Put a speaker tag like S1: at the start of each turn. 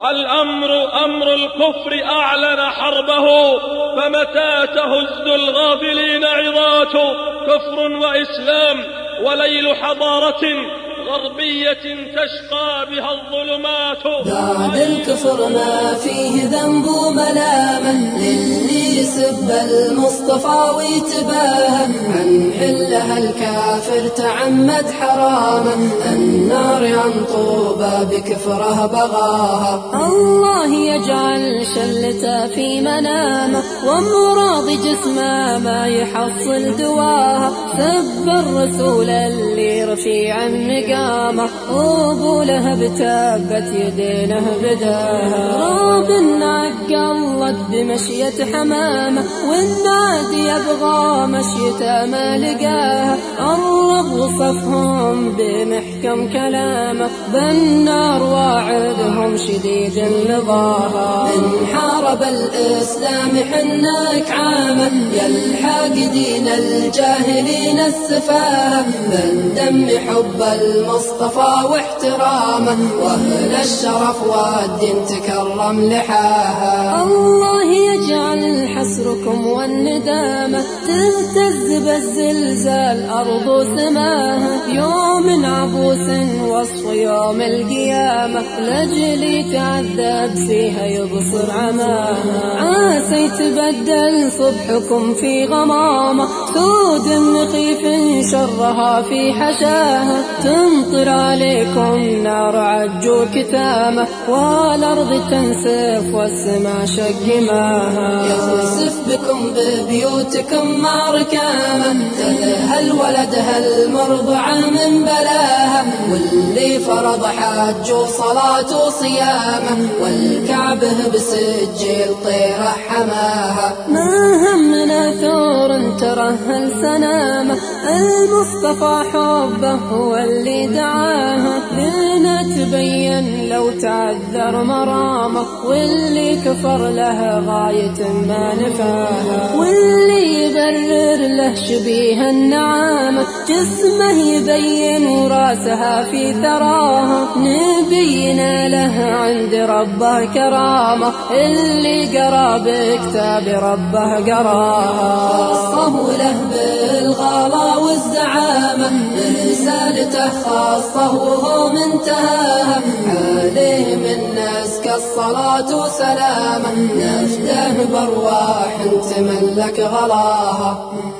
S1: الأمر أمر الكفر أعلن حربه، فمتى تهز الغافلين عظاته. كفر وإسلام وليل حضارة غربية تشقى بها الظلمات.
S2: بعد الكفر ما فيه ذنب ملامة للي يسب المصطفى ويتباهى عن حلها الكافر تعمد حرامه. النار عن طوبى بكفره بغاها. الله يجعل شلته في منامه وامراض جسمه ما يحصل دواها. سب الرسول اللي رفيع النقامه وابو لهب تابت يدينه بداها. راب عقلت بمشية حمامه والنادي يبغى مشيته ما لقاها. الرب وصفهم بمحكم كلامه بالنار واعدهم شديد لظاها. من حارب الإسلام حنك عامه يلحق دين الجاهلين السفاهة. من دم حب المصطفى واحترامه واهل الشرف والدين تكرم لحاها. الله يجعل حسركم والندامة تهتز بالزلزال أرض وسماها. يوم عبوس وصف يوم القيامة لجلي تعذب فيها يبصر عماها. عسى يتبدل صبحكم في غمامة سود مخيف شرها في حشاها. تمطر عليكم نار عجو كتامة والأرض تنسف والسماء شقماها. يخسف بكم ببيوتكم مع ركامة تذهل ولدها المرضعة من بلاها. واللي فرض حج وصلاة وصيامه والكعبه بسجل طيرة حماها. ما همنا ثور ترهل سنامه المصطفى حبه هو اللي دعاها. لنا تبين لو تعذر مرامه واللي كفر له غاية ما نفاها. واللي يبرر له شبيه النعامة جسمه يبين وراسها في ثراها. نبينا له عند ربه كرامة اللي قرا بكتاب ربه قراها. خاصه له بالغلا والزعامة رسالته خاصه وهو منتهاها. عليه من نسك الصلاة وسلامه نفده بارواح تملك غلاها.